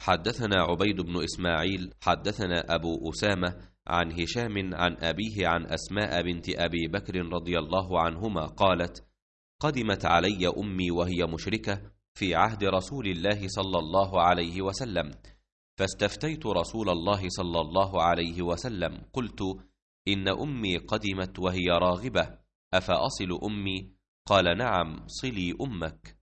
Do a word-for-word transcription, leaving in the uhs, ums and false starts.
حدثنا عبيد بن إسماعيل حدثنا أبو أسامة عن هشام عن أبيه عن أسماء بنت أبي بكر رضي الله عنهما قالت: قدمت علي أمي وهي مشركة في عهد رسول الله صلى الله عليه وسلم، فاستفتيت رسول الله صلى الله عليه وسلم، قلت: إن أمي قدمت وهي راغبة، أفأصل أمي؟ قال: نعم، صلي أمك.